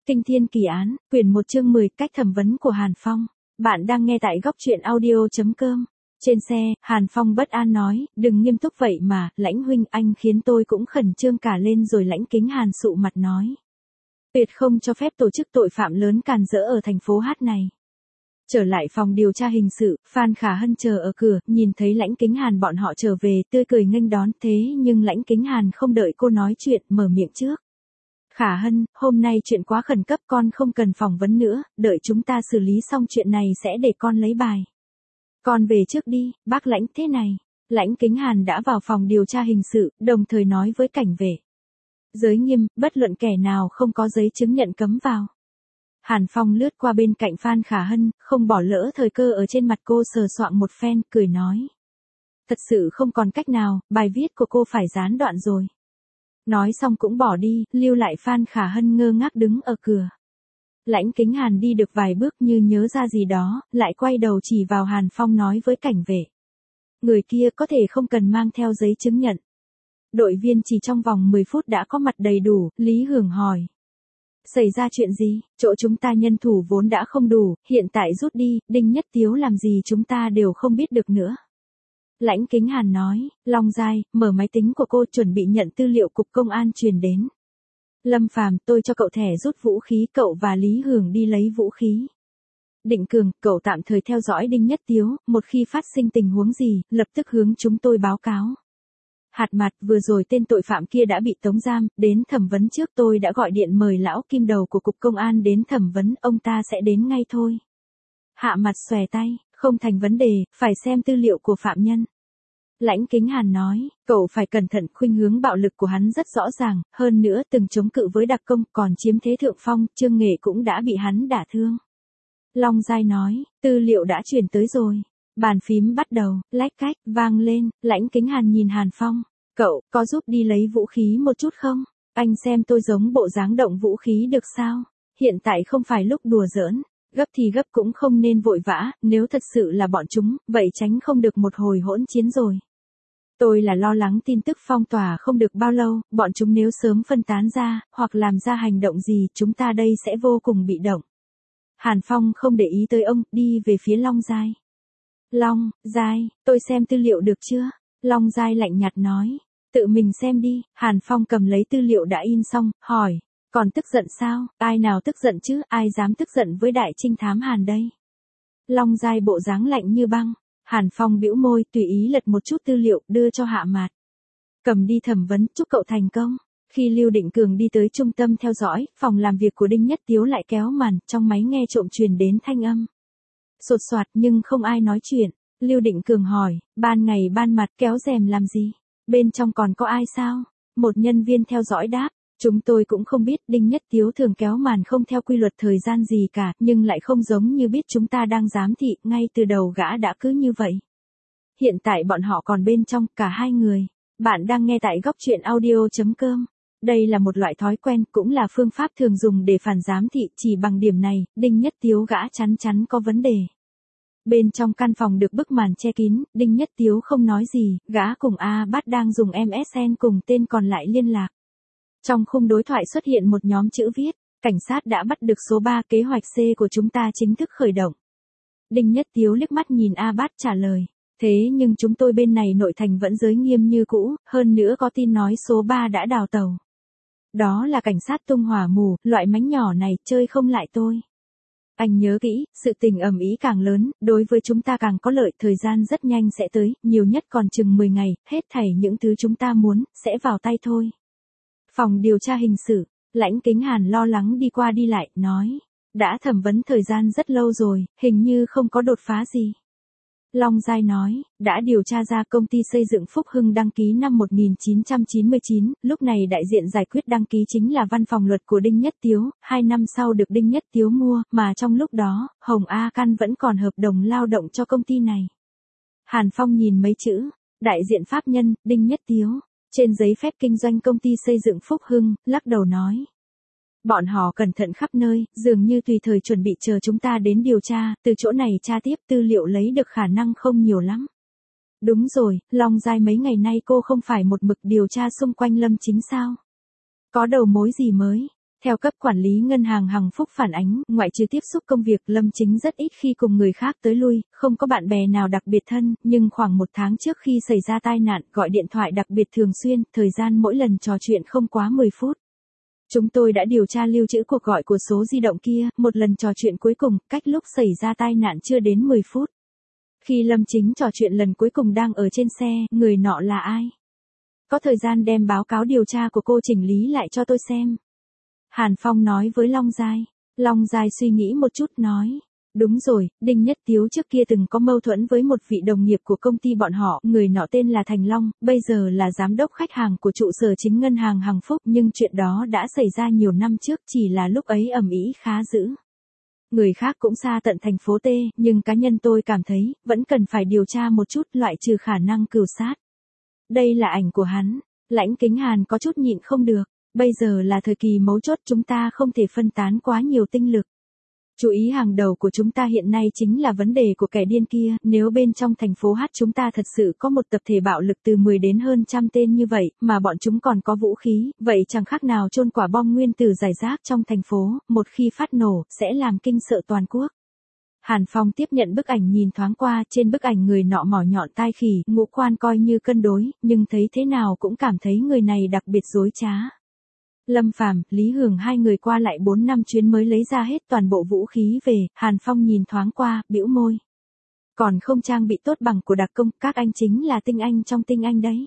Kinh thiên kỳ án, quyển 1 chương 10, cách thẩm vấn của Hàn Phong. Bạn đang nghe tại góc truyện audio.com. Trên xe, Hàn Phong bất an nói, đừng nghiêm túc vậy mà, Lãnh huynh anh khiến tôi cũng khẩn trương cả lên rồi. Lãnh Kính Hàn sụ mặt nói. Tuyệt không cho phép tổ chức tội phạm lớn càn rỡ ở thành phố Hát này. Trở lại phòng điều tra hình sự, Phan Khả Hân chờ ở cửa, nhìn thấy Lãnh Kính Hàn bọn họ trở về, tươi cười nghênh đón. Thế nhưng Lãnh Kính Hàn không đợi cô nói chuyện, mở miệng trước. Khả Hân, hôm nay chuyện quá khẩn cấp, con không cần phỏng vấn nữa, đợi chúng ta xử lý xong chuyện này sẽ để con lấy bài. Con về trước đi, bác Lãnh. Thế này, Lãnh Kính Hàn đã vào phòng điều tra hình sự, đồng thời nói với cảnh vệ. Giới nghiêm, bất luận kẻ nào không có giấy chứng nhận cấm vào. Hàn Phong lướt qua bên cạnh Phan Khả Hân, không bỏ lỡ thời cơ ở trên mặt cô sờ soạng một phen, cười nói. Thật sự không còn cách nào, bài viết của cô phải gián đoạn rồi. Nói xong cũng bỏ đi, lưu lại Phan Khả Hân ngơ ngác đứng ở cửa. Lãnh Kính Hàn đi được vài bước như nhớ ra gì đó, lại quay đầu chỉ vào Hàn Phong nói với cảnh vệ. Người kia có thể không cần mang theo giấy chứng nhận. Đội viên chỉ trong vòng 10 phút đã có mặt đầy đủ, Lý Hưởng hỏi. Xảy ra chuyện gì, chỗ chúng ta nhân thủ vốn đã không đủ, hiện tại rút đi, Đinh Nhất Tiếu làm gì chúng ta đều không biết được nữa. Lãnh Kính Hàn nói, Long Giai, mở máy tính của cô chuẩn bị nhận tư liệu cục công an truyền đến. Lâm Phàm, tôi cho cậu thẻ rút vũ khí, cậu và Lý Hưởng đi lấy vũ khí. Định Cường, cậu tạm thời theo dõi Đinh Nhất Tiếu, một khi phát sinh tình huống gì, lập tức hướng chúng tôi báo cáo. Hạt Mạt, vừa rồi tên tội phạm kia đã bị tống giam, đến thẩm vấn trước tôi đã gọi điện mời lão kim đầu của cục công an đến thẩm vấn, ông ta sẽ đến ngay thôi. Hạ Mặt xòe tay, không thành vấn đề, phải xem tư liệu của phạm nhân. Lãnh Kính Hàn nói, cậu phải cẩn thận, khuynh hướng bạo lực của hắn rất rõ ràng, hơn nữa từng chống cự với đặc công, còn chiếm thế thượng phong, Trương Nghệ cũng đã bị hắn đả thương. Long Giai nói, tư liệu đã chuyển tới rồi. Bàn phím bắt đầu, lách cách, vang lên, Lãnh Kính Hàn nhìn Hàn Phong. Cậu, có giúp đi lấy vũ khí một chút không? Anh xem tôi giống bộ dáng động vũ khí được sao? Hiện tại không phải lúc đùa giỡn. Gấp thì gấp cũng không nên vội vã, nếu thật sự là bọn chúng, vậy tránh không được một hồi hỗn chiến rồi. Tôi là lo lắng tin tức phong tỏa không được bao lâu, bọn chúng nếu sớm phân tán ra, hoặc làm ra hành động gì, chúng ta đây sẽ vô cùng bị động. Hàn Phong không để ý tới ông, đi về phía Long Giai. Long Giai, tôi xem tư liệu được chưa? Long Giai lạnh nhạt nói. Tự mình xem đi. Hàn Phong cầm lấy tư liệu đã in xong, hỏi. Còn tức giận sao? Ai nào tức giận chứ? Ai dám tức giận với đại trinh thám Hàn đây? Long Giai bộ dáng lạnh như băng. Hàn Phong bĩu môi, tùy ý lật một chút tư liệu, đưa cho Hạ Mạt. Cầm đi thẩm vấn, chúc cậu thành công. Khi Lưu Định Cường đi tới trung tâm theo dõi, phòng làm việc của Đinh Nhất Tiếu lại kéo màn, trong máy nghe trộm truyền đến thanh âm. Sột soạt nhưng không ai nói chuyện. Lưu Định Cường hỏi, ban ngày ban mặt kéo rèm làm gì? Bên trong còn có ai sao? Một nhân viên theo dõi đáp. Chúng tôi cũng không biết, Đinh Nhất Tiếu thường kéo màn không theo quy luật thời gian gì cả, nhưng lại không giống như biết chúng ta đang giám thị, ngay từ đầu gã đã cứ như vậy. Hiện tại bọn họ còn bên trong, cả hai người. Bạn đang nghe tại góc truyện audio.com. Đây là một loại thói quen, cũng là phương pháp thường dùng để phản giám thị, chỉ bằng điểm này, Đinh Nhất Tiếu gã chắn chắn có vấn đề. Bên trong căn phòng được bức màn che kín, Đinh Nhất Tiếu không nói gì, gã cùng A Bát đang dùng MSN cùng tên còn lại liên lạc. Trong khung đối thoại xuất hiện một nhóm chữ viết, cảnh sát đã bắt được số 3, kế hoạch C của chúng ta chính thức khởi động. Đinh Nhất Tiếu liếc mắt nhìn A Bát trả lời, thế nhưng chúng tôi bên này nội thành vẫn giới nghiêm như cũ, hơn nữa có tin nói số 3 đã đào tàu. Đó là cảnh sát tung hỏa mù, loại mánh nhỏ này chơi không lại tôi. Anh nhớ kỹ, sự tình ầm ĩ càng lớn, đối với chúng ta càng có lợi, thời gian rất nhanh sẽ tới, nhiều nhất còn chừng 10 ngày, hết thảy những thứ chúng ta muốn, sẽ vào tay thôi. Phòng điều tra hình sự, Lãnh Kính Hàn lo lắng đi qua đi lại, nói. Đã thẩm vấn thời gian rất lâu rồi, hình như không có đột phá gì. Long Giai nói, đã điều tra ra công ty xây dựng Phúc Hưng đăng ký năm 1999, lúc này đại diện giải quyết đăng ký chính là văn phòng luật của Đinh Nhất Tiếu, 2 năm sau được Đinh Nhất Tiếu mua, mà trong lúc đó, Hồng A Căn vẫn còn hợp đồng lao động cho công ty này. Hàn Phong nhìn mấy chữ, đại diện pháp nhân, Đinh Nhất Tiếu, trên giấy phép kinh doanh công ty xây dựng Phúc Hưng, lắc đầu nói. Bọn họ cẩn thận khắp nơi, dường như tùy thời chuẩn bị chờ chúng ta đến điều tra, từ chỗ này tra tiếp, tư liệu lấy được khả năng không nhiều lắm. Đúng rồi, Long Giai mấy ngày nay cô không phải một mực điều tra xung quanh Lâm Chính sao? Có đầu mối gì mới? Theo cấp quản lý ngân hàng Hằng Phúc phản ánh, ngoại trừ tiếp xúc công việc, Lâm Chính rất ít khi cùng người khác tới lui, không có bạn bè nào đặc biệt thân, nhưng khoảng 1 tháng trước khi xảy ra tai nạn, gọi điện thoại đặc biệt thường xuyên, thời gian mỗi lần trò chuyện không quá 10 phút. Chúng tôi đã điều tra lưu trữ cuộc gọi của số di động kia, một lần trò chuyện cuối cùng, cách lúc xảy ra tai nạn chưa đến 10 phút. Khi Lâm Chính trò chuyện lần cuối cùng đang ở trên xe, người nọ là ai? Có thời gian đem báo cáo điều tra của cô chỉnh lý lại cho tôi xem. Hàn Phong nói với Long Giai. Long Giai suy nghĩ một chút nói. Đúng rồi, Đinh Nhất Tiếu trước kia từng có mâu thuẫn với một vị đồng nghiệp của công ty bọn họ, người nọ tên là Thành Long, bây giờ là giám đốc khách hàng của trụ sở chính ngân hàng Hằng Phúc, nhưng chuyện đó đã xảy ra nhiều năm trước, chỉ là lúc ấy ầm ĩ khá dữ. Người khác cũng xa tận thành phố T, nhưng cá nhân tôi cảm thấy, vẫn cần phải điều tra một chút, loại trừ khả năng cừu sát. Đây là ảnh của hắn. Lãnh Kính Hàn có chút nhịn không được. Bây giờ là thời kỳ mấu chốt, chúng ta không thể phân tán quá nhiều tinh lực. Chú ý hàng đầu của chúng ta hiện nay chính là vấn đề của kẻ điên kia, nếu bên trong thành phố H chúng ta thật sự có một tập thể bạo lực từ 10 đến hơn trăm tên như vậy, mà bọn chúng còn có vũ khí, vậy chẳng khác nào chôn quả bom nguyên tử rải rác trong thành phố, một khi phát nổ, sẽ làm kinh sợ toàn quốc. Hàn Phong tiếp nhận bức ảnh nhìn thoáng qua, trên bức ảnh người nọ mỏ nhọn tai khỉ, ngũ quan coi như cân đối, nhưng thấy thế nào cũng cảm thấy người này đặc biệt dối trá. Lâm Phàm, Lý Hường hai người qua lại 4 năm chuyến mới lấy ra hết toàn bộ vũ khí về, Hàn Phong nhìn thoáng qua, bĩu môi. Còn không trang bị tốt bằng của đặc công, các anh chính là tinh anh trong tinh anh đấy.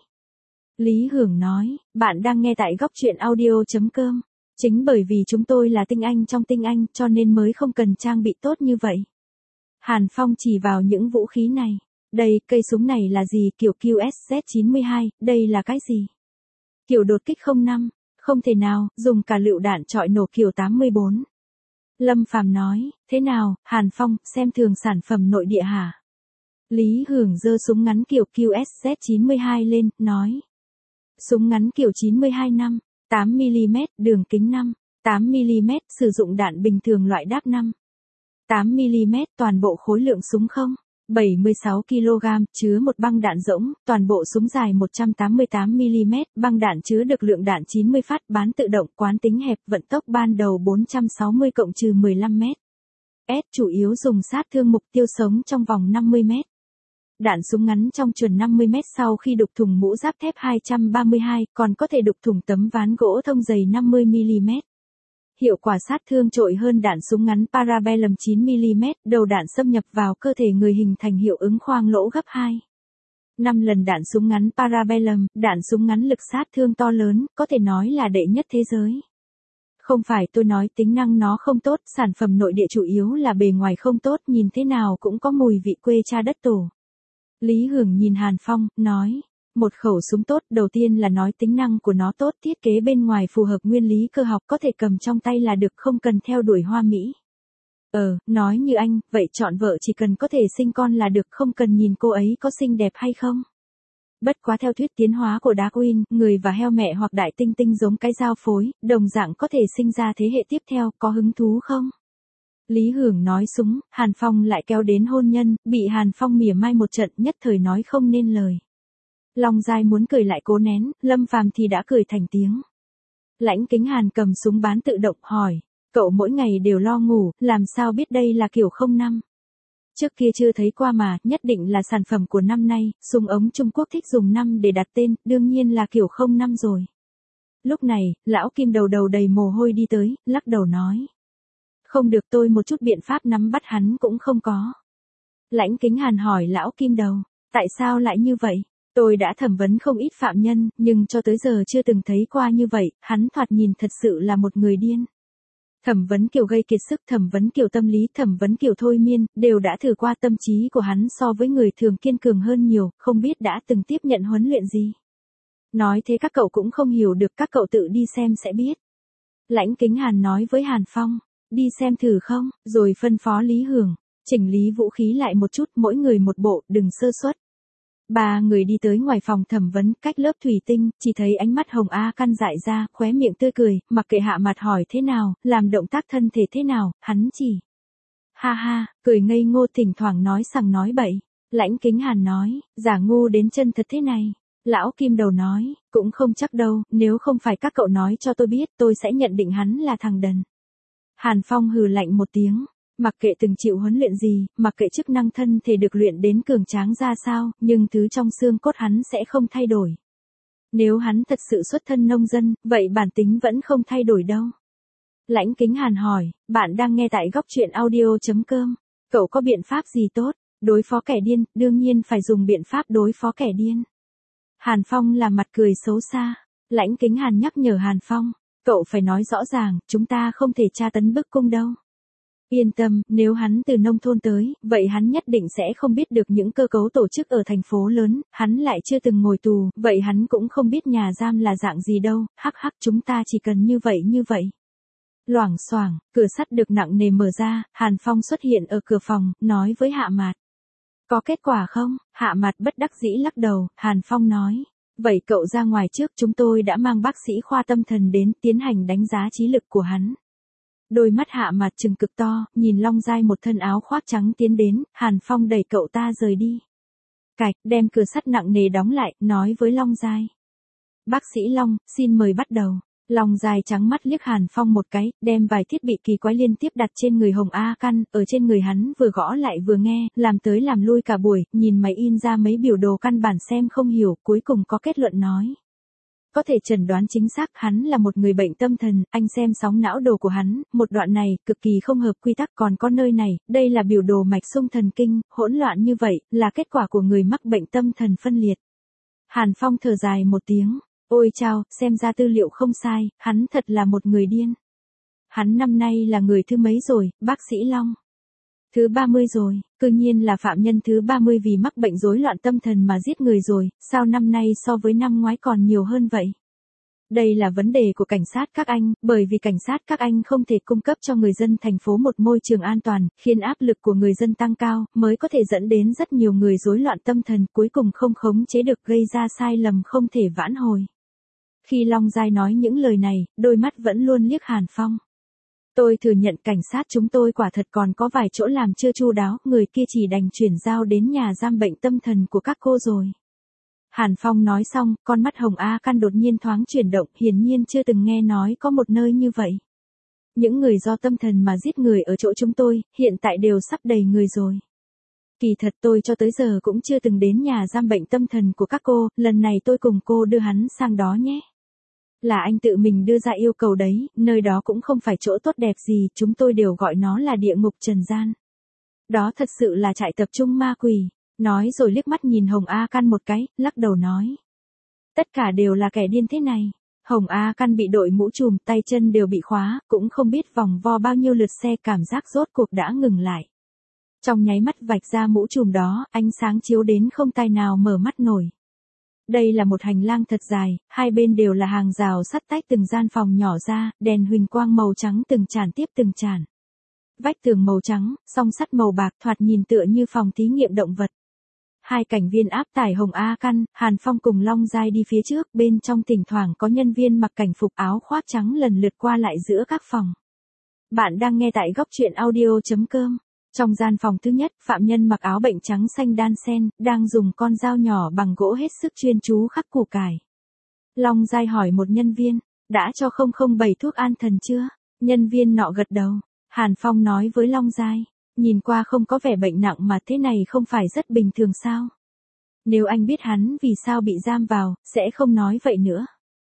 Lý Hường nói, bạn đang nghe tại góc truyện audio.com. Chính bởi vì chúng tôi là tinh anh trong tinh anh cho nên mới không cần trang bị tốt như vậy. Hàn Phong chỉ vào những vũ khí này. Đây, cây súng này là gì? Kiểu QSZ-92, đây là cái gì? Kiểu đột kích 05. Không thể nào, dùng cả lựu đạn trọi nổ kiểu 84. Lâm Phàm nói, thế nào, Hàn Phong, xem thường sản phẩm nội địa hả? Lý Hưởng giơ súng ngắn kiểu QSZ-92 lên, nói. Súng ngắn kiểu 92 năm, 8mm, đường kính 5, 8mm, sử dụng đạn bình thường loại đáp 5. 8mm, toàn bộ khối lượng súng không? 76 kg, chứa một băng đạn rỗng, toàn bộ súng dài 188mm, băng đạn chứa được lượng đạn 90 phát, bán tự động, quán tính hẹp, vận tốc ban đầu 460+15 m. S chủ yếu dùng sát thương mục tiêu sống trong vòng 50 m. Đạn súng ngắn trong chuẩn 50 m sau khi đục thủng mũ giáp thép 232, còn có thể đục thủng tấm ván gỗ thông dày 50 mm. Hiệu quả sát thương trội hơn đạn súng ngắn Parabellum 9mm, đầu đạn xâm nhập vào cơ thể người hình thành hiệu ứng khoang lỗ gấp 2. 5 lần đạn súng ngắn Parabellum, đạn súng ngắn lực sát thương to lớn, có thể nói là đệ nhất thế giới. Không phải tôi nói tính năng nó không tốt, sản phẩm nội địa chủ yếu là bề ngoài không tốt, nhìn thế nào cũng có mùi vị quê cha đất tổ. Lý Hưởng nhìn Hàn Phong, nói. Một khẩu súng tốt, đầu tiên là nói tính năng của nó tốt, thiết kế bên ngoài phù hợp nguyên lý cơ học, có thể cầm trong tay là được, không cần theo đuổi hoa mỹ. Nói như anh, vậy chọn vợ chỉ cần có thể sinh con là được, không cần nhìn cô ấy có xinh đẹp hay không. Bất quá theo thuyết tiến hóa của Darwin, người và heo mẹ hoặc đại tinh tinh giống cái giao phối, đồng dạng có thể sinh ra thế hệ tiếp theo, có hứng thú không? Lý Hưởng nói súng, Hàn Phong lại kéo đến hôn nhân, bị Hàn Phong mỉa mai một trận, nhất thời nói không nên lời. Long Giai muốn cười lại cố nén, Lâm Phàm thì đã cười thành tiếng. Lãnh Kính Hàn cầm súng bán tự động hỏi, cậu mỗi ngày đều lo ngủ, làm sao biết đây là kiểu 05? Trước kia chưa thấy qua mà, nhất định là sản phẩm của năm nay, súng ống Trung Quốc thích dùng năm để đặt tên, đương nhiên là kiểu 05 rồi. Lúc này, lão Kim đầu đầu đầy mồ hôi đi tới, lắc đầu nói. Không được, tôi một chút biện pháp nắm bắt hắn cũng không có. Lãnh Kính Hàn hỏi lão Kim đầu, tại sao lại như vậy? Tôi đã thẩm vấn không ít phạm nhân, nhưng cho tới giờ chưa từng thấy qua như vậy, hắn thoạt nhìn thật sự là một người điên. Thẩm vấn kiểu gây kiệt sức, thẩm vấn kiểu tâm lý, thẩm vấn kiểu thôi miên, đều đã thử qua, tâm trí của hắn so với người thường kiên cường hơn nhiều, không biết đã từng tiếp nhận huấn luyện gì. Nói thế các cậu cũng không hiểu được, các cậu tự đi xem sẽ biết. Lãnh Kính Hàn nói với Hàn Phong, đi xem thử không, rồi phân phó Lý Hưởng, chỉnh lý vũ khí lại một chút, mỗi người một bộ, đừng sơ suất. 3 người đi tới ngoài phòng thẩm vấn, cách lớp thủy tinh, chỉ thấy ánh mắt Hồng A căn dại ra, khóe miệng tươi cười, mặc kệ hạ mặt hỏi thế nào, làm động tác thân thể thế nào, hắn chỉ. Ha ha, cười ngây ngô, thỉnh thoảng nói sằng nói bậy. Lãnh Kính Hàn nói, giả ngu đến chân thật thế này. Lão Kim Đầu nói, cũng không chắc đâu, nếu không phải các cậu nói cho tôi biết tôi sẽ nhận định hắn là thằng đần. Hàn Phong hừ lạnh một tiếng, mặc kệ từng chịu huấn luyện gì, mặc kệ chức năng thân thể được luyện đến cường tráng ra sao, nhưng thứ trong xương cốt hắn sẽ không thay đổi. Nếu hắn thật sự xuất thân nông dân, vậy bản tính vẫn không thay đổi đâu. Lãnh Kính Hàn hỏi, bạn đang nghe tại góc truyện audio.com. Cậu có biện pháp gì tốt? Đối phó kẻ điên, đương nhiên phải dùng biện pháp đối phó kẻ điên. Hàn Phong là mặt cười xấu xa. Lãnh Kính Hàn nhắc nhở Hàn Phong, cậu phải nói rõ ràng, chúng ta không thể tra tấn bức cung đâu. Yên tâm, nếu hắn từ nông thôn tới, vậy hắn nhất định sẽ không biết được những cơ cấu tổ chức ở thành phố lớn, hắn lại chưa từng ngồi tù, vậy hắn cũng không biết nhà giam là dạng gì đâu, hắc hắc chúng ta chỉ cần như vậy. Loảng xoảng, cửa sắt được nặng nề mở ra, Hàn Phong xuất hiện ở cửa phòng, nói với Hạ Mạt. Có kết quả không? Hạ Mạt bất đắc dĩ lắc đầu, Hàn Phong nói. Vậy cậu ra ngoài trước, chúng tôi đã mang bác sĩ khoa tâm thần đến tiến hành đánh giá trí lực của hắn. Đôi mắt Hạ Mạt trừng cực to, nhìn Long Giai một thân áo khoác trắng tiến đến, Hàn Phong đẩy cậu ta rời đi. Cạch, đem cửa sắt nặng nề đóng lại, nói với Long Giai. Bác sĩ Long, xin mời bắt đầu. Long Giai trắng mắt liếc Hàn Phong một cái, đem vài thiết bị kỳ quái liên tiếp đặt trên người Hồng A Căn, ở trên người hắn vừa gõ lại vừa nghe, làm tới làm lui cả buổi, nhìn máy in ra mấy biểu đồ căn bản xem không hiểu, cuối cùng có kết luận nói. Có thể chẩn đoán chính xác hắn là một người bệnh tâm thần, anh xem sóng não đồ của hắn, một đoạn này, cực kỳ không hợp quy tắc còn có nơi này, đây là biểu đồ mạch xung thần kinh, hỗn loạn như vậy, là kết quả của người mắc bệnh tâm thần phân liệt. Hàn Phong thở dài một tiếng. Ôi chao, xem ra tư liệu không sai, hắn thật là một người điên. Hắn năm nay là người thứ mấy rồi, bác sĩ Long? Thứ 30 rồi, cư nhiên là phạm nhân thứ 30 vì mắc bệnh rối loạn tâm thần mà giết người rồi, sao năm nay so với năm ngoái còn nhiều hơn vậy? Đây là vấn đề của cảnh sát các anh, bởi vì cảnh sát các anh không thể cung cấp cho người dân thành phố một môi trường an toàn, khiến áp lực của người dân tăng cao, mới có thể dẫn đến rất nhiều người rối loạn tâm thần cuối cùng không khống chế được gây ra sai lầm không thể vãn hồi. Khi Long Giai nói những lời này, đôi mắt vẫn luôn liếc Hàn Phong. Tôi thừa nhận cảnh sát chúng tôi quả thật còn có vài chỗ làm chưa chu đáo, người kia chỉ đành chuyển giao đến nhà giam bệnh tâm thần của các cô rồi. Hàn Phong nói xong, con mắt Hồng A Căn đột nhiên thoáng chuyển động, hiển nhiên chưa từng nghe nói có một nơi như vậy. Những người do tâm thần mà giết người ở chỗ chúng tôi, hiện tại đều sắp đầy người rồi. Kỳ thật tôi cho tới giờ cũng chưa từng đến nhà giam bệnh tâm thần của các cô, lần này tôi cùng cô đưa hắn sang đó nhé. Là anh tự mình đưa ra yêu cầu đấy, nơi đó cũng không phải chỗ tốt đẹp gì, chúng tôi đều gọi nó là địa ngục trần gian. Đó thật sự là trại tập trung ma quỷ, nói rồi liếc mắt nhìn Hồng A Căn một cái, lắc đầu nói. Tất cả đều là kẻ điên thế này. Hồng A Căn bị đội mũ trùm, tay chân đều bị khóa, cũng không biết vòng vo bao nhiêu lượt xe cảm giác rốt cuộc đã ngừng lại. Trong nháy mắt vạch ra mũ trùm đó, ánh sáng chiếu đến không tài nào mở mắt nổi. Đây là một hành lang thật dài, hai bên đều là hàng rào sắt tách từng gian phòng nhỏ ra, đèn huỳnh quang màu trắng từng tràn tiếp từng tràn. Vách tường màu trắng, song sắt màu bạc thoạt nhìn tựa như phòng thí nghiệm động vật. Hai cảnh viên áp tải Hồng A Căn, Hàn Phong cùng Long Giai đi phía trước, bên trong thỉnh thoảng có nhân viên mặc cảnh phục áo khoác trắng lần lượt qua lại giữa các phòng. Bạn đang nghe tại góc truyện audio.com. Trong gian phòng thứ nhất, phạm nhân mặc áo bệnh trắng xanh đan sen, đang dùng con dao nhỏ bằng gỗ hết sức chuyên chú khắc củ cải. Long Giai hỏi một nhân viên, đã cho 007 thuốc an thần chưa? Nhân viên nọ gật đầu. Hàn Phong nói với Long Giai, nhìn qua không có vẻ bệnh nặng mà thế này không phải rất bình thường sao? Nếu anh biết hắn vì sao bị giam vào, sẽ không nói vậy nữa.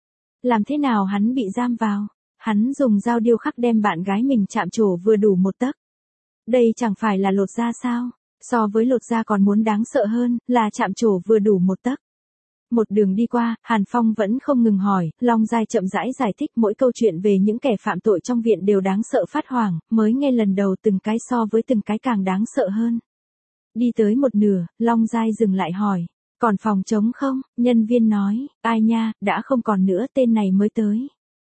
Làm thế nào hắn bị giam vào? Hắn dùng dao điêu khắc đem bạn gái mình chạm trổ vừa đủ một tấc. Đây chẳng phải là lột da sao? So với lột da còn muốn đáng sợ hơn, là chạm trổ vừa đủ một tấc. Một đường đi qua, Hàn Phong vẫn không ngừng hỏi, Long Giai chậm rãi giải thích mỗi câu chuyện về những kẻ phạm tội trong viện đều đáng sợ phát hoảng, mới nghe lần đầu từng cái so với từng cái càng đáng sợ hơn. Đi tới một nửa, Long Giai dừng lại hỏi, còn phòng trống không? Nhân viên nói, ai nha, đã không còn nữa, tên này mới tới.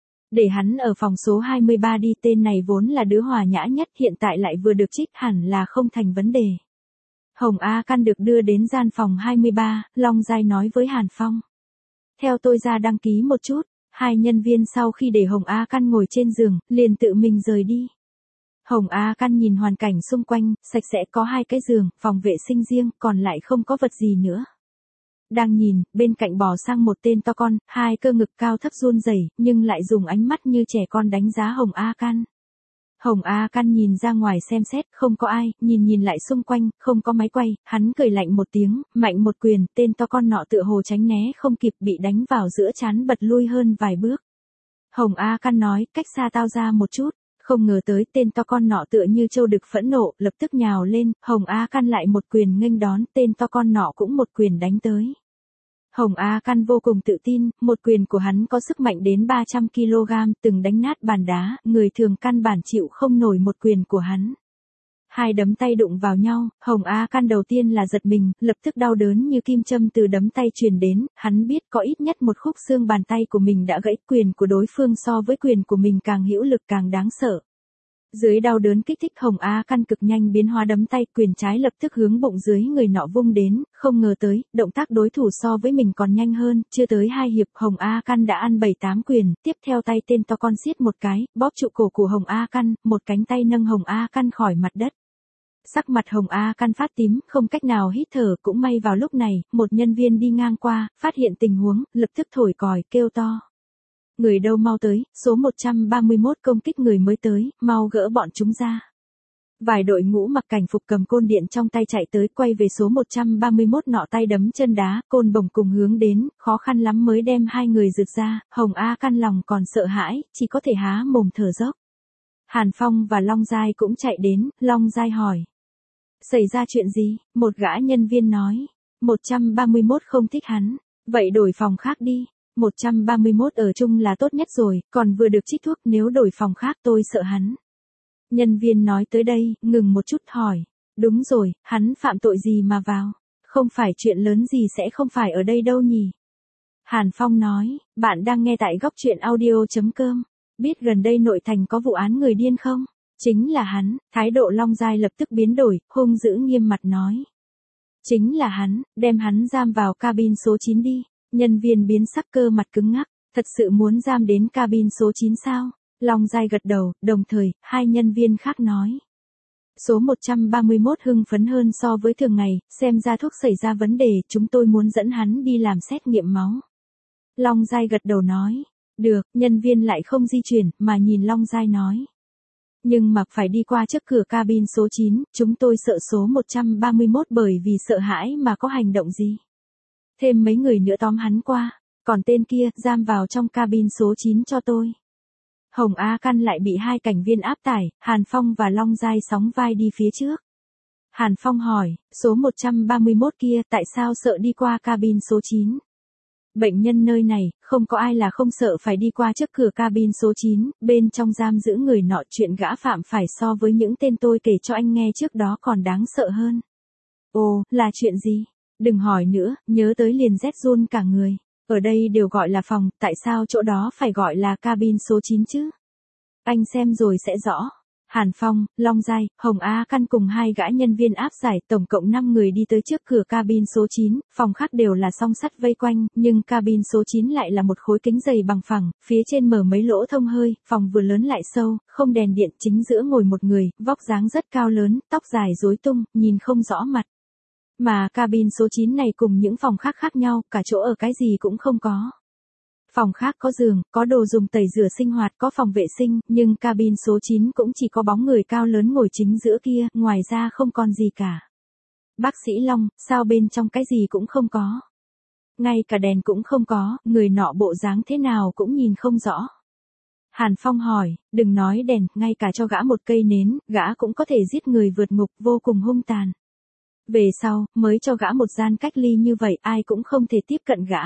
Để hắn ở phòng số 23 đi, tên này vốn là đứa hòa nhã nhất, hiện tại lại vừa được trích hẳn là không thành vấn đề. Hồng A Căn được đưa đến gian phòng 23, Long Giai nói với Hàn Phong. Theo tôi ra đăng ký một chút, hai nhân viên sau khi để Hồng A Căn ngồi trên giường, liền tự mình rời đi. Hồng A Căn nhìn hoàn cảnh xung quanh, sạch sẽ có hai cái giường, phòng vệ sinh riêng, còn lại không có vật gì nữa. Đang nhìn, bên cạnh bò sang một tên to con, hai cơ ngực cao thấp run rẩy, nhưng lại dùng ánh mắt như trẻ con đánh giá Hồng A Can. Hồng A Can nhìn ra ngoài xem xét, không có ai, nhìn lại xung quanh, không có máy quay, hắn cười lạnh một tiếng, mạnh một quyền, tên to con nọ tựa hồ tránh né không kịp bị đánh vào giữa trán bật lui hơn vài bước. Hồng A Can nói, cách xa tao ra một chút. Không ngờ tới tên to con nọ tựa như trâu đực phẫn nộ, lập tức nhào lên, Hồng A Can lại một quyền nghênh đón, tên to con nọ cũng một quyền đánh tới. Hồng A Can vô cùng tự tin, một quyền của hắn có sức mạnh đến 300 kg, từng đánh nát bàn đá, người thường căn bản chịu không nổi một quyền của hắn. Hai đấm tay đụng vào nhau, Hồng A Can đầu tiên là giật mình, lập tức đau đớn như kim châm từ đấm tay truyền đến, hắn biết có ít nhất một khúc xương bàn tay của mình đã gãy, quyền của đối phương so với quyền của mình càng hữu lực càng đáng sợ. Dưới đau đớn kích thích Hồng A Can cực nhanh biến hóa đấm tay, quyền trái lập tức hướng bụng dưới người nọ vung đến, không ngờ tới, động tác đối thủ so với mình còn nhanh hơn, chưa tới 2 hiệp Hồng A Can đã ăn 7-8 quyền, tiếp theo tay tên to con siết một cái, bóp trụ cổ của Hồng A Can, một cánh tay nâng Hồng A Can khỏi mặt đất. Sắc mặt Hồng A Can phát tím, không cách nào hít thở, cũng may vào lúc này, một nhân viên đi ngang qua, phát hiện tình huống, lập tức thổi còi, kêu to. Người đâu mau tới, số 131 công kích người mới tới, mau gỡ bọn chúng ra. Vài đội ngũ mặc cảnh phục cầm côn điện trong tay chạy tới, quay về số 131 nọ tay đấm chân đá, côn bổng cùng hướng đến, khó khăn lắm mới đem hai người rượt ra, Hồng A Can lòng còn sợ hãi, chỉ có thể há mồm thở dốc. Hàn Phong và Long Giai cũng chạy đến, Long Giai hỏi. Xảy ra chuyện gì? Một gã nhân viên nói. 131 không thích hắn. Vậy đổi phòng khác đi. 131 ở chung là tốt nhất rồi, còn vừa được trích thuốc, nếu đổi phòng khác tôi sợ hắn. Nhân viên nói tới đây, ngừng một chút hỏi. Đúng rồi, hắn phạm tội gì mà vào? Không phải chuyện lớn gì sẽ không phải ở đây đâu nhỉ? Hàn Phong nói, bạn đang nghe tại góc truyện audio.com. Biết gần đây nội thành có vụ án người điên không? Chính là hắn, thái độ Long Giai lập tức biến đổi, hung dữ nghiêm mặt nói. Chính là hắn, đem hắn giam vào cabin số 9 đi. Nhân viên biến sắc, cơ mặt cứng ngắc, thật sự muốn giam đến cabin số 9 sao? Long Giai gật đầu, đồng thời, hai nhân viên khác nói. Số 131 hưng phấn hơn so với thường ngày, xem ra thuốc xảy ra vấn đề, chúng tôi muốn dẫn hắn đi làm xét nghiệm máu. Long Giai gật đầu nói. Được, nhân viên lại không di chuyển, mà nhìn Long Giai nói. Nhưng mà phải đi qua trước cửa cabin số 9, chúng tôi sợ số 131 bởi vì sợ hãi mà có hành động gì. Thêm mấy người nữa tóm hắn qua, còn tên kia, giam vào trong cabin số 9 cho tôi. Hồng A Can lại bị hai cảnh viên áp tải, Hàn Phong và Long Giai sóng vai đi phía trước. Hàn Phong hỏi, số 131 kia tại sao sợ đi qua cabin số 9? Bệnh nhân nơi này, không có ai là không sợ phải đi qua trước cửa cabin số 9, bên trong giam giữ người nọ, chuyện gã phạm phải so với những tên tôi kể cho anh nghe trước đó còn đáng sợ hơn. Ồ, là chuyện gì? Đừng hỏi nữa, nhớ tới liền rét run cả người. Ở đây đều gọi là phòng, tại sao chỗ đó phải gọi là cabin số 9 chứ? Anh xem rồi sẽ rõ. Hàn Phong, Long Giai, Hồng A Can cùng hai gã nhân viên áp giải, tổng cộng 5 người đi tới trước cửa cabin số 9, phòng khác đều là song sắt vây quanh, nhưng cabin số 9 lại là một khối kính dày bằng phẳng, phía trên mở mấy lỗ thông hơi, phòng vừa lớn lại sâu, không đèn điện, chính giữa ngồi một người, vóc dáng rất cao lớn, tóc dài rối tung, nhìn không rõ mặt. Mà cabin số 9 này cùng những phòng khác khác nhau, cả chỗ ở cái gì cũng không có. Phòng khác có giường, có đồ dùng tẩy rửa sinh hoạt, có phòng vệ sinh, nhưng cabin số 9 cũng chỉ có bóng người cao lớn ngồi chính giữa kia, ngoài ra không còn gì cả. Bác sĩ Long, sao bên trong cái gì cũng không có? Ngay cả đèn cũng không có, người nọ bộ dáng thế nào cũng nhìn không rõ. Hàn Phong hỏi, đừng nói đèn, ngay cả cho gã một cây nến, gã cũng có thể giết người vượt ngục, vô cùng hung tàn. Về sau, mới cho gã một gian cách ly như vậy, ai cũng không thể tiếp cận gã.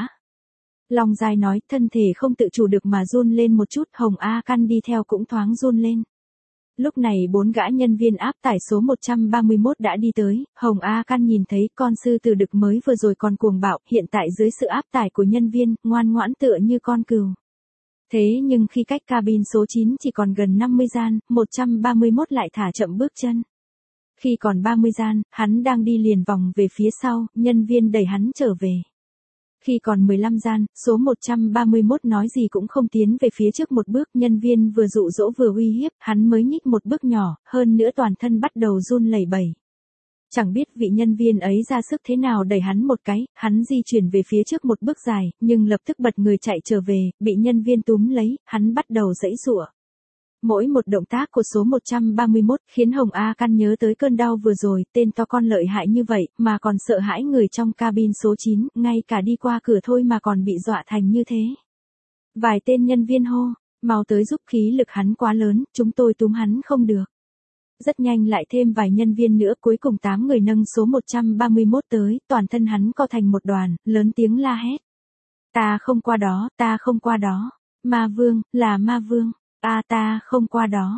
Long Giai nói, thân thể không tự chủ được mà run lên một chút, Hồng A Can đi theo cũng thoáng run lên. Lúc này 4 gã nhân viên áp tải số 131 đã đi tới, Hồng A Can nhìn thấy con sư tử đực mới vừa rồi còn cuồng bạo, hiện tại dưới sự áp tải của nhân viên, ngoan ngoãn tựa như con cừu. Thế nhưng khi cách cabin số 9 chỉ còn gần 50 gian, 131 lại thả chậm bước chân. Khi còn 30 gian, hắn đang đi liền vòng về phía sau, nhân viên đẩy hắn trở về. Khi còn 15 gian, số 131 nói gì cũng không tiến về phía trước một bước, nhân viên vừa dụ dỗ vừa uy hiếp, hắn mới nhích một bước nhỏ, hơn nữa toàn thân bắt đầu run lẩy bẩy. Chẳng biết vị nhân viên ấy ra sức thế nào đẩy hắn một cái, hắn di chuyển về phía trước một bước dài, nhưng lập tức bật người chạy trở về, bị nhân viên túm lấy, hắn bắt đầu giãy giụa. Mỗi một động tác của số 131 khiến Hồng A Căn nhớ tới cơn đau vừa rồi, tên to con lợi hại như vậy, mà còn sợ hãi người trong cabin số 9, ngay cả đi qua cửa thôi mà còn bị dọa thành như thế. Vài tên nhân viên hô, mau tới giúp, khí lực hắn quá lớn, chúng tôi túm hắn không được. Rất nhanh lại thêm vài nhân viên nữa, cuối cùng 8 người nâng số 131 tới, toàn thân hắn co thành một đoàn, lớn tiếng la hét. Ta không qua đó, ta không qua đó. Ma vương, là ma vương. Ta không qua đó.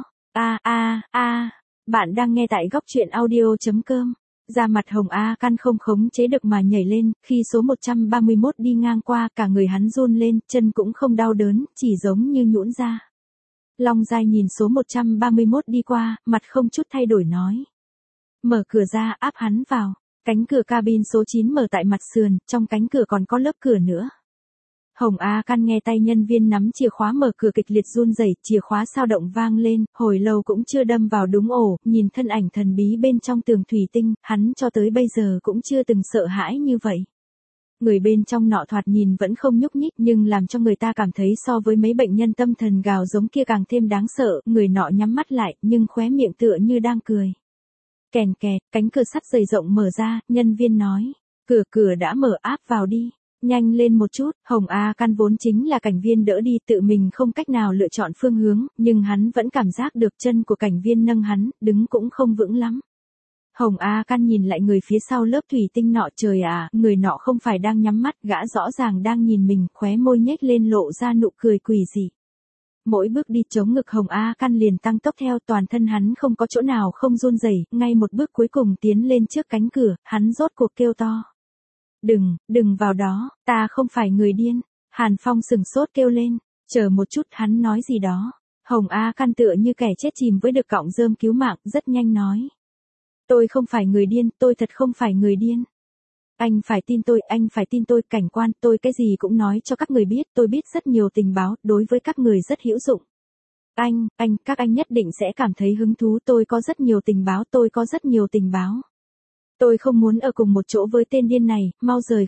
Bạn đang nghe tại góc truyện audio.com. Da mặt Hồng A Căn không khống chế được mà nhảy lên, khi số 131 đi ngang qua, cả người hắn run lên, chân cũng không đau đớn, chỉ giống như nhũn ra. Long Giai nhìn số 131 đi qua, mặt không chút thay đổi nói. Mở cửa ra, áp hắn vào. Cánh cửa cabin số 9 mở tại mặt sườn, trong cánh cửa còn có lớp cửa nữa. Hồng A Căn nghe tay nhân viên nắm chìa khóa mở cửa kịch liệt run rẩy, chìa khóa sao động vang lên, hồi lâu cũng chưa đâm vào đúng ổ, nhìn thân ảnh thần bí bên trong tường thủy tinh, hắn cho tới bây giờ cũng chưa từng sợ hãi như vậy. Người bên trong nọ thoạt nhìn vẫn không nhúc nhích nhưng làm cho người ta cảm thấy so với mấy bệnh nhân tâm thần gào giống kia càng thêm đáng sợ, người nọ nhắm mắt lại nhưng khóe miệng tựa như đang cười. Kèn kẹt, cánh cửa sắt dày rộng mở ra, nhân viên nói, cửa đã mở, áp vào đi. Nhanh lên một chút, Hồng A Căn vốn chính là cảnh viên đỡ đi, tự mình không cách nào lựa chọn phương hướng, nhưng hắn vẫn cảm giác được chân của cảnh viên nâng hắn, đứng cũng không vững lắm. Hồng A Căn nhìn lại người phía sau lớp thủy tinh nọ, trời à, người nọ không phải đang nhắm mắt, gã rõ ràng đang nhìn mình, khóe môi nhếch lên lộ ra nụ cười quỷ dị. Mỗi bước đi chống ngực Hồng A Căn liền tăng tốc theo, toàn thân hắn không có chỗ nào không run rẩy, ngay một bước cuối cùng tiến lên trước cánh cửa, hắn rốt cuộc kêu to. Đừng vào đó, ta không phải người điên. Hàn Phong sừng sốt kêu lên, chờ một chút, hắn nói gì đó. Hồng A Căn tựa như kẻ chết chìm với được cọng rơm cứu mạng, rất nhanh nói. Tôi không phải người điên, tôi thật không phải người điên. Anh phải tin tôi, cảnh quan, tôi cái gì cũng nói cho các người biết, tôi biết rất nhiều tình báo, đối với các người rất hữu dụng. Các anh nhất định sẽ cảm thấy hứng thú, tôi có rất nhiều tình báo. Tôi không muốn ở cùng một chỗ với tên điên này, mau rời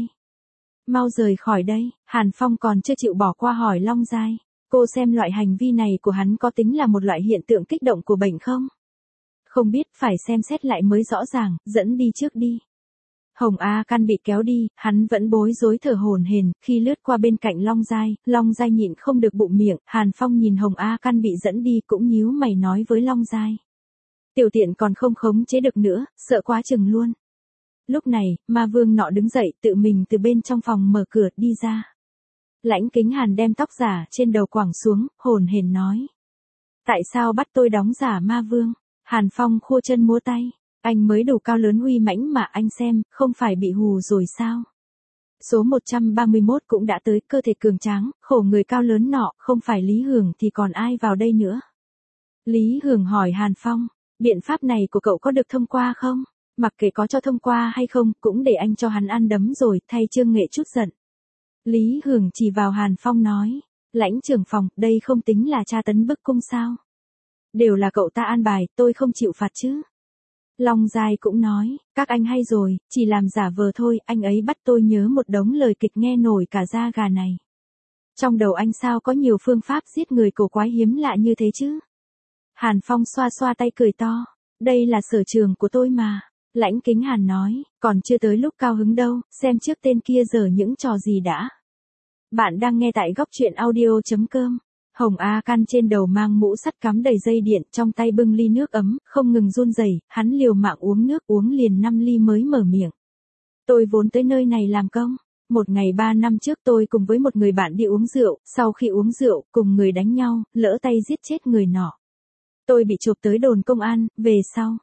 khỏi đây. Hàn Phong còn chưa chịu bỏ qua hỏi Long Giai. Cô xem loại hành vi này của hắn có tính là một loại hiện tượng kích động của bệnh không? Không biết, phải xem xét lại mới rõ ràng, dẫn đi trước đi. Hồng A Căn bị kéo đi, hắn vẫn bối rối thở hổn hển, khi lướt qua bên cạnh Long Giai nhịn không được bụng miệng, Hàn Phong nhìn Hồng A Căn bị dẫn đi cũng nhíu mày nói với Long Giai. Tiểu tiện còn không khống chế được nữa, sợ quá chừng luôn. Lúc này, ma vương nọ đứng dậy tự mình từ bên trong phòng mở cửa đi ra. Lãnh Kính Hàn đem tóc giả trên đầu quẳng xuống, hồn hển nói. Tại sao bắt tôi đóng giả ma vương? Hàn Phong khua chân múa tay. Anh mới đủ cao lớn uy mãnh mà anh xem, không phải bị hù rồi sao? Số 131 cũng đã tới, cơ thể cường tráng, khổ người cao lớn nọ, không phải Lý Hưởng thì còn ai vào đây nữa? Lý Hưởng hỏi Hàn Phong. Biện pháp này của cậu có được thông qua không? Mặc kệ có cho thông qua hay không, cũng để anh cho hắn ăn đấm rồi, thay Trương Nghệ chút giận. Lý Hưởng chỉ vào Hàn Phong nói. Lãnh trưởng phòng, đây không tính là tra tấn bức cung sao? Đều là cậu ta an bài, tôi không chịu phạt chứ. Long Giai cũng nói, các anh hay rồi, chỉ làm giả vờ thôi, anh ấy bắt tôi nhớ một đống lời kịch nghe nổi cả da gà này. Trong đầu anh sao có nhiều phương pháp giết người cổ quái hiếm lạ như thế chứ? Hàn Phong xoa xoa tay cười to. Đây là sở trường của tôi mà. Lãnh Kính Hàn nói, còn chưa tới lúc cao hứng đâu, xem trước tên kia giở những trò gì đã. Bạn đang nghe tại góc truyện audio.com. Hồng A Căn trên đầu mang mũ sắt cắm đầy dây điện, trong tay bưng ly nước ấm, không ngừng run rẩy, hắn liều mạng uống nước, uống liền 5 ly mới mở miệng. Tôi vốn tới nơi này làm công. Một ngày 3 năm trước tôi cùng với một người bạn đi uống rượu, sau khi uống rượu, cùng người đánh nhau, lỡ tay giết chết người nọ. Tôi bị chụp tới đồn công an, về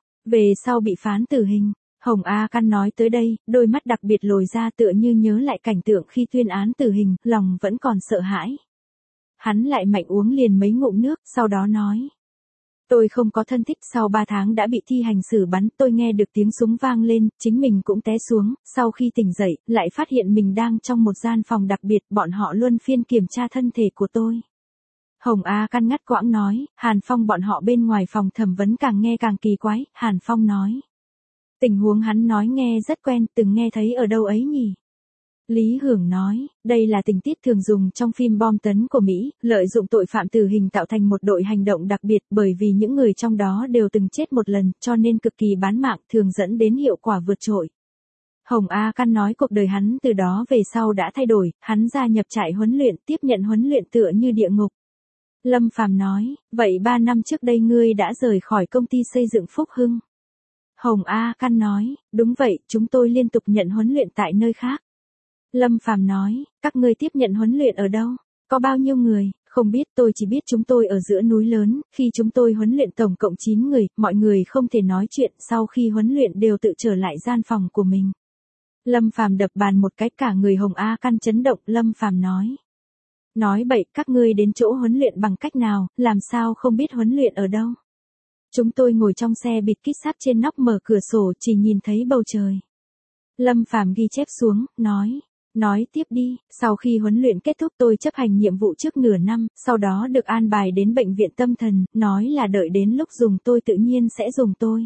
sau bị phán tử hình. Hồng A Căn nói tới đây, đôi mắt đặc biệt lồi ra tựa như nhớ lại cảnh tượng khi tuyên án tử hình, lòng vẫn còn sợ hãi. Hắn lại mạnh uống liền mấy ngụm nước, sau đó nói. Tôi không có thân thích, sau 3 tháng đã bị thi hành xử bắn, tôi nghe được tiếng súng vang lên, chính mình cũng té xuống, sau khi tỉnh dậy, lại phát hiện mình đang trong một gian phòng đặc biệt, bọn họ luân phiên kiểm tra thân thể của tôi. Hồng A Căn ngắt quãng nói, Hàn Phong bọn họ bên ngoài phòng thẩm vấn càng nghe càng kỳ quái, Hàn Phong nói. Tình huống hắn nói nghe rất quen, từng nghe thấy ở đâu ấy nhỉ? Lý Hưởng nói, đây là tình tiết thường dùng trong phim bom tấn của Mỹ, lợi dụng tội phạm tử hình tạo thành một đội hành động đặc biệt bởi vì những người trong đó đều từng chết một lần, cho nên cực kỳ bán mạng, thường dẫn đến hiệu quả vượt trội. Hồng A Căn nói cuộc đời hắn từ đó về sau đã thay đổi, hắn gia nhập trại huấn luyện, tiếp nhận huấn luyện tựa như địa ngục. Lâm Phàm nói, vậy 3 năm trước đây ngươi đã rời khỏi công ty xây dựng Phúc Hưng. Hồng A Căn nói, đúng vậy, chúng tôi liên tục nhận huấn luyện tại nơi khác. Lâm Phàm nói, các ngươi tiếp nhận huấn luyện ở đâu? Có bao nhiêu người? Không biết, tôi chỉ biết chúng tôi ở giữa núi lớn, khi chúng tôi huấn luyện tổng cộng 9 người, mọi người không thể nói chuyện, sau khi huấn luyện đều tự trở lại gian phòng của mình. Lâm Phàm đập bàn một cái, cả người Hồng A Căn chấn động. Lâm Phàm nói. Nói bậy, các ngươi đến chỗ huấn luyện bằng cách nào, làm sao không biết huấn luyện ở đâu? Chúng tôi ngồi trong xe bịt kít sắt trên nóc, mở cửa sổ, chỉ nhìn thấy bầu trời. Lâm Phàm ghi chép xuống, nói tiếp đi, sau khi huấn luyện kết thúc tôi chấp hành nhiệm vụ trước nửa năm, sau đó được an bài đến bệnh viện tâm thần, nói là đợi đến lúc dùng tôi tự nhiên sẽ dùng tôi.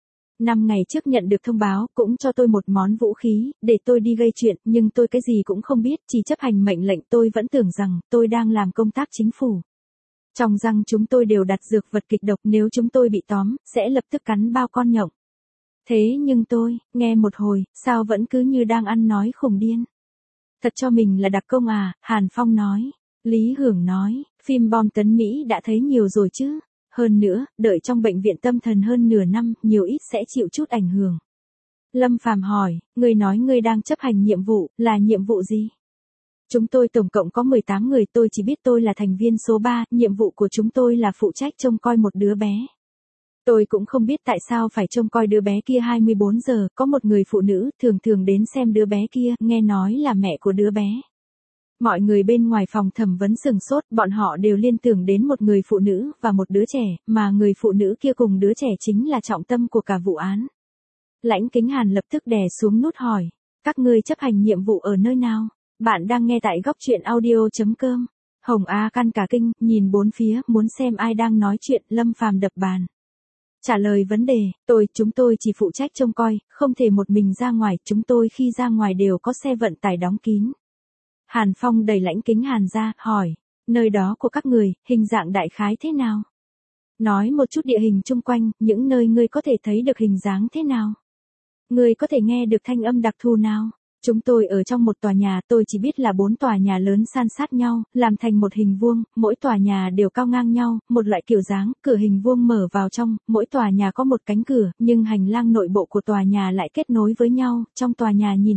5 ngày trước nhận được thông báo, cũng cho tôi một món vũ khí, để tôi đi gây chuyện, nhưng tôi cái gì cũng không biết, chỉ chấp hành mệnh lệnh. Tôi vẫn tưởng rằng, tôi đang làm công tác chính phủ. Trong răng chúng tôi đều đặt dược vật kịch độc, nếu chúng tôi bị tóm, sẽ lập tức cắn bao con nhộng. Thế nhưng tôi, nghe một hồi, sao vẫn cứ như đang ăn nói khùng điên. Thật cho mình là đặc công à, Hàn Phong nói. Lý Hưởng nói, phim bom tấn Mỹ đã thấy nhiều rồi chứ. Hơn nữa, đợi trong bệnh viện tâm thần hơn nửa năm, nhiều ít sẽ chịu chút ảnh hưởng. Lâm Phàm hỏi, ngươi nói ngươi đang chấp hành nhiệm vụ, là nhiệm vụ gì? Chúng tôi tổng cộng có 18 người, tôi chỉ biết tôi là thành viên số 3, nhiệm vụ của chúng tôi là phụ trách trông coi một đứa bé. Tôi cũng không biết tại sao phải trông coi đứa bé kia 24 giờ, có một người phụ nữ thường thường đến xem đứa bé kia, nghe nói là mẹ của đứa bé. Mọi người bên ngoài phòng thẩm vấn sừng sốt, bọn họ đều liên tưởng đến một người phụ nữ và một đứa trẻ, mà người phụ nữ kia cùng đứa trẻ chính là trọng tâm của cả vụ án. Lãnh Kính Hàn lập tức đè xuống nút hỏi, các ngươi chấp hành nhiệm vụ ở nơi nào? Bạn đang nghe tại góc truyện audio.com. Hồng A Căn cả kinh, nhìn bốn phía, muốn xem ai đang nói chuyện. Lâm Phàm đập bàn. Trả lời vấn đề, chúng tôi chỉ phụ trách trông coi, không thể một mình ra ngoài, chúng tôi khi ra ngoài đều có xe vận tải đóng kín. Hàn Phong đẩy Lãnh Kính Hàn ra, hỏi, nơi đó của các người, hình dạng đại khái thế nào? Nói một chút địa hình chung quanh, những nơi ngươi có thể thấy được hình dáng thế nào? Ngươi có thể nghe được thanh âm đặc thù nào? Chúng tôi ở trong một tòa nhà, tôi chỉ biết là 4 tòa nhà lớn san sát nhau, làm thành một hình vuông, mỗi tòa nhà đều cao ngang nhau, một loại kiểu dáng, cửa hình vuông mở vào trong, mỗi tòa nhà có một cánh cửa, nhưng hành lang nội bộ của tòa nhà lại kết nối với nhau, trong tòa nhà nhìn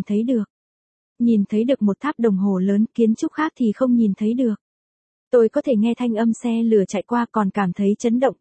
thấy được một tháp đồng hồ lớn, kiến trúc khác thì không nhìn thấy được. Tôi có thể nghe thanh âm xe lửa chạy qua, còn cảm thấy chấn động,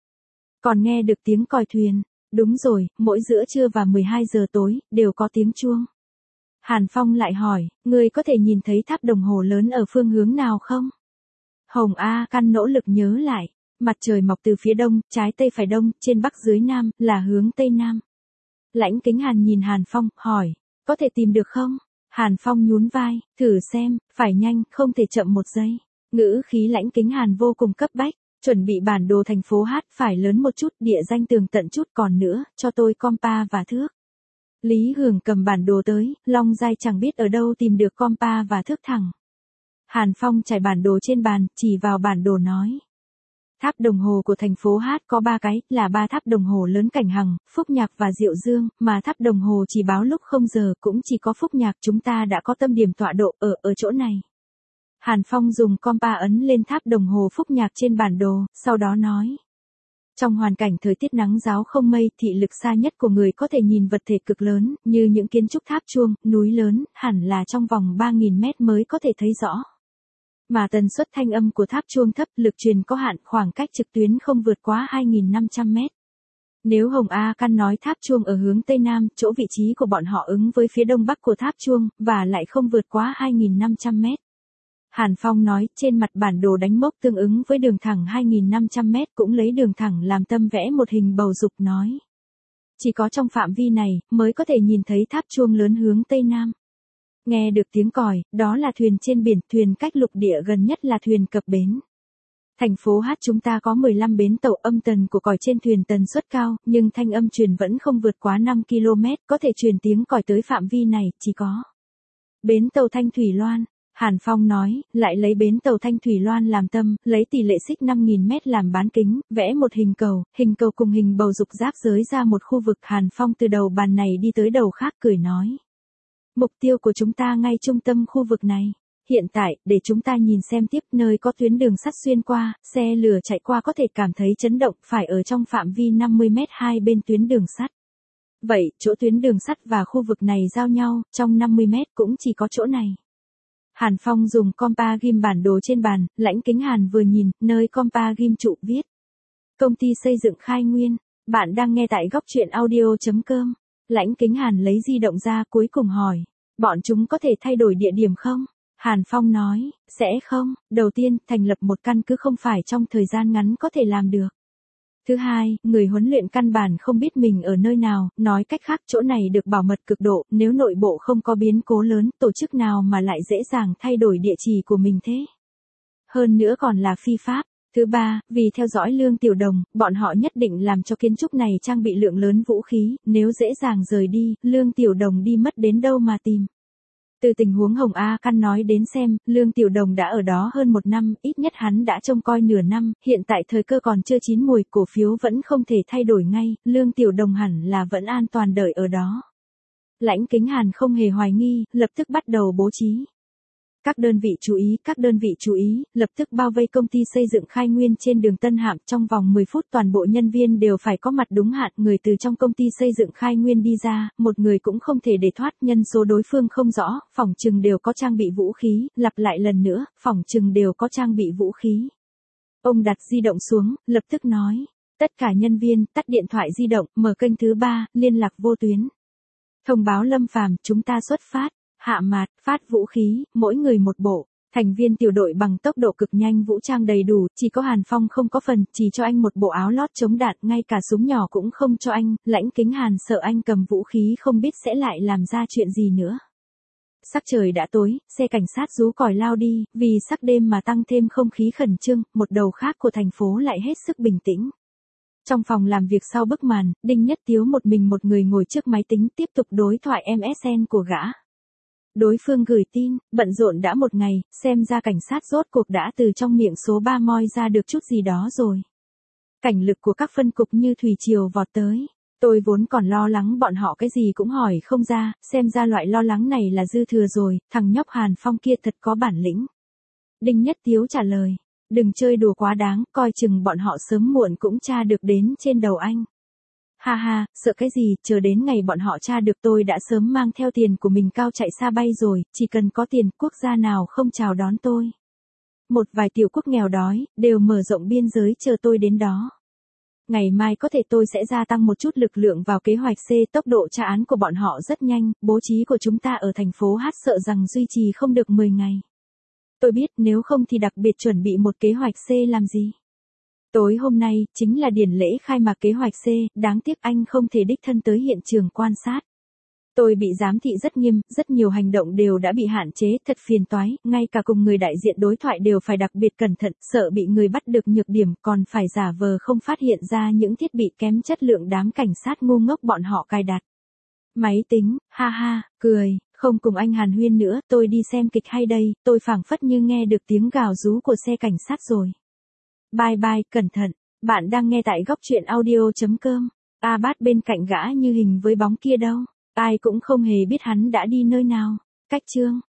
còn nghe được tiếng còi thuyền. Đúng rồi, mỗi giữa trưa và 12 giờ tối, đều có tiếng chuông. Hàn Phong lại hỏi, ngươi có thể nhìn thấy tháp đồng hồ lớn ở phương hướng nào không? Hồng A Căn nỗ lực nhớ lại, mặt trời mọc từ phía đông, trái tây phải đông, trên bắc dưới nam, là hướng tây nam. Lãnh Kính Hàn nhìn Hàn Phong, hỏi, có thể tìm được không? Hàn Phong nhún vai, thử xem, phải nhanh, không thể chậm một giây. Ngữ khí Lãnh Kính Hàn vô cùng cấp bách, chuẩn bị bản đồ thành phố Hát phải lớn một chút, địa danh tường tận chút, còn nữa, cho tôi compa và thước. Lý Hưởng cầm bản đồ tới, Long Giai chẳng biết ở đâu tìm được compa và thước thẳng. Hàn Phong trải bản đồ trên bàn, chỉ vào bản đồ nói. Tháp đồng hồ của thành phố Hát có 3 cái, là 3 tháp đồng hồ lớn Cảnh Hằng, Phúc Nhạc và Diệu Dương, mà tháp đồng hồ chỉ báo lúc 0 giờ, cũng chỉ có Phúc Nhạc. Chúng ta đã có tâm điểm tọa độ ở chỗ này. Hàn Phong dùng compa ấn lên tháp đồng hồ Phúc Nhạc trên bản đồ, sau đó nói. Trong hoàn cảnh thời tiết nắng ráo không mây, thị lực xa nhất của người có thể nhìn vật thể cực lớn, như những kiến trúc tháp chuông, núi lớn, hẳn là trong vòng 3.000 mét mới có thể thấy rõ. Mà tần suất thanh âm của tháp chuông thấp, lực truyền có hạn, khoảng cách trực tuyến không vượt quá 2.500 mét. Nếu Hồng A Căn nói tháp chuông ở hướng Tây Nam, chỗ vị trí của bọn họ ứng với phía Đông Bắc của tháp chuông, và lại không vượt quá 2.500 mét. Hàn Phong nói, trên mặt bản đồ đánh mốc tương ứng với đường thẳng 2.500 mét, cũng lấy đường thẳng làm tâm vẽ một hình bầu dục, nói. Chỉ có trong phạm vi này, mới có thể nhìn thấy tháp chuông lớn hướng Tây Nam. Nghe được tiếng còi, đó là thuyền trên biển, thuyền cách lục địa gần nhất là thuyền cập bến. Thành phố Hát chúng ta có 15 bến tàu, âm tần của còi trên thuyền tần suất cao, nhưng thanh âm truyền vẫn không vượt quá 5 km, có thể truyền tiếng còi tới phạm vi này, chỉ có bến tàu Thanh Thủy Loan. Hàn Phong nói, lại lấy bến tàu Thanh Thủy Loan làm tâm, lấy tỷ lệ xích 5.000 mét làm bán kính, vẽ một hình cầu cùng hình bầu dục giáp giới ra một khu vực. Hàn Phong từ đầu bàn này đi tới đầu khác cười nói. Mục tiêu của chúng ta ngay trung tâm khu vực này. Hiện tại, để chúng ta nhìn xem tiếp, nơi có tuyến đường sắt xuyên qua, xe lửa chạy qua có thể cảm thấy chấn động, phải ở trong phạm vi 50 mét hai bên tuyến đường sắt. Vậy, chỗ tuyến đường sắt và khu vực này giao nhau, trong 50 mét cũng chỉ có chỗ này. Hàn Phong dùng compa ghim bản đồ trên bàn, Lãnh Kính Hàn vừa nhìn, nơi compa ghim trụ viết. Công ty xây dựng Khai Nguyên, bạn đang nghe tại góc truyện audio.com. Lãnh Kính Hàn lấy di động ra cuối cùng hỏi, bọn chúng có thể thay đổi địa điểm không? Hàn Phong nói, sẽ không, đầu tiên, thành lập một căn cứ không phải trong thời gian ngắn có thể làm được. Thứ hai, người huấn luyện căn bản không biết mình ở nơi nào, nói cách khác chỗ này được bảo mật cực độ, nếu nội bộ không có biến cố lớn, tổ chức nào mà lại dễ dàng thay đổi địa chỉ của mình thế? Hơn nữa còn là phi pháp. Thứ ba, vì theo dõi Lương Tiểu Đồng, bọn họ nhất định làm cho kiến trúc này trang bị lượng lớn vũ khí, nếu dễ dàng rời đi, Lương Tiểu Đồng đi mất đến đâu mà tìm. Từ tình huống Hồng A Căn nói đến xem, Lương Tiểu Đồng đã ở đó hơn 1 năm, ít nhất hắn đã trông coi nửa năm, hiện tại thời cơ còn chưa chín mùi, cổ phiếu vẫn không thể thay đổi ngay, Lương Tiểu Đồng hẳn là vẫn an toàn đợi ở đó. Lãnh Kính Hàn không hề hoài nghi, lập tức bắt đầu bố trí. Các đơn vị chú ý, lập tức bao vây công ty xây dựng Khai Nguyên trên đường Tân Hạm, trong vòng 10 phút toàn bộ nhân viên đều phải có mặt đúng hạn, người từ trong công ty xây dựng Khai Nguyên đi ra, một người cũng không thể để thoát, nhân số đối phương không rõ, phỏng chừng đều có trang bị vũ khí, lặp lại lần nữa, phỏng chừng đều có trang bị vũ khí. Ông đặt di động xuống, lập tức nói, tất cả nhân viên, tắt điện thoại di động, mở kênh thứ 3, liên lạc vô tuyến. Thông báo Lâm Phàm, chúng ta xuất phát. Hạ mạt, phát vũ khí, mỗi người một bộ. Thành viên tiểu đội bằng tốc độ cực nhanh vũ trang đầy đủ, chỉ có Hàn Phong không có phần, chỉ cho anh một bộ áo lót chống đạn, ngay cả súng nhỏ cũng không cho anh. Lãnh Kính Hàn sợ anh cầm vũ khí không biết sẽ lại làm ra chuyện gì nữa. Sắc trời đã tối, xe cảnh sát rú còi lao đi, vì sắc đêm mà tăng thêm không khí khẩn trương, một đầu khác của thành phố lại hết sức bình tĩnh. Trong phòng làm việc sau bức màn, Đinh Nhất Tiếu một người ngồi trước máy tính tiếp tục đối thoại MSN của gã. Đối phương gửi tin, bận rộn đã 1 ngày, xem ra cảnh sát rốt cuộc đã từ trong miệng số 3 moi ra được chút gì đó rồi. Cảnh lực của các phân cục như thủy triều vọt tới. Tôi vốn còn lo lắng bọn họ cái gì cũng hỏi không ra, xem ra loại lo lắng này là dư thừa rồi, thằng nhóc Hàn Phong kia thật có bản lĩnh. Đinh Nhất Tiếu trả lời, đừng chơi đùa quá đáng, coi chừng bọn họ sớm muộn cũng tra được đến trên đầu anh. Ha ha, sợ cái gì, chờ đến ngày bọn họ tra được tôi đã sớm mang theo tiền của mình cao chạy xa bay rồi, chỉ cần có tiền, quốc gia nào không chào đón tôi. Một vài tiểu quốc nghèo đói, đều mở rộng biên giới chờ tôi đến đó. Ngày mai có thể tôi sẽ gia tăng một chút lực lượng vào kế hoạch C, tốc độ tra án của bọn họ rất nhanh, bố trí của chúng ta ở thành phố Hát sợ rằng duy trì không được 10 ngày. Tôi biết nếu không thì đặc biệt chuẩn bị một kế hoạch C làm gì. Tối hôm nay, chính là điển lễ khai mạc kế hoạch C, đáng tiếc anh không thể đích thân tới hiện trường quan sát. Tôi bị giám thị rất nghiêm, rất nhiều hành động đều đã bị hạn chế, thật phiền toái, ngay cả cùng người đại diện đối thoại đều phải đặc biệt cẩn thận, sợ bị người bắt được nhược điểm, còn phải giả vờ không phát hiện ra những thiết bị kém chất lượng đám cảnh sát ngu ngốc bọn họ cài đặt. Máy tính, ha ha, cười, không cùng anh hàn huyên nữa, tôi đi xem kịch hay đây, tôi phảng phất như nghe được tiếng gào rú của xe cảnh sát rồi. Bye bye, cẩn thận, bạn đang nghe tại góc truyện audio.com. A Bát bên cạnh gã như hình với bóng kia đâu, ai cũng không hề biết hắn đã đi nơi nào. Cách chương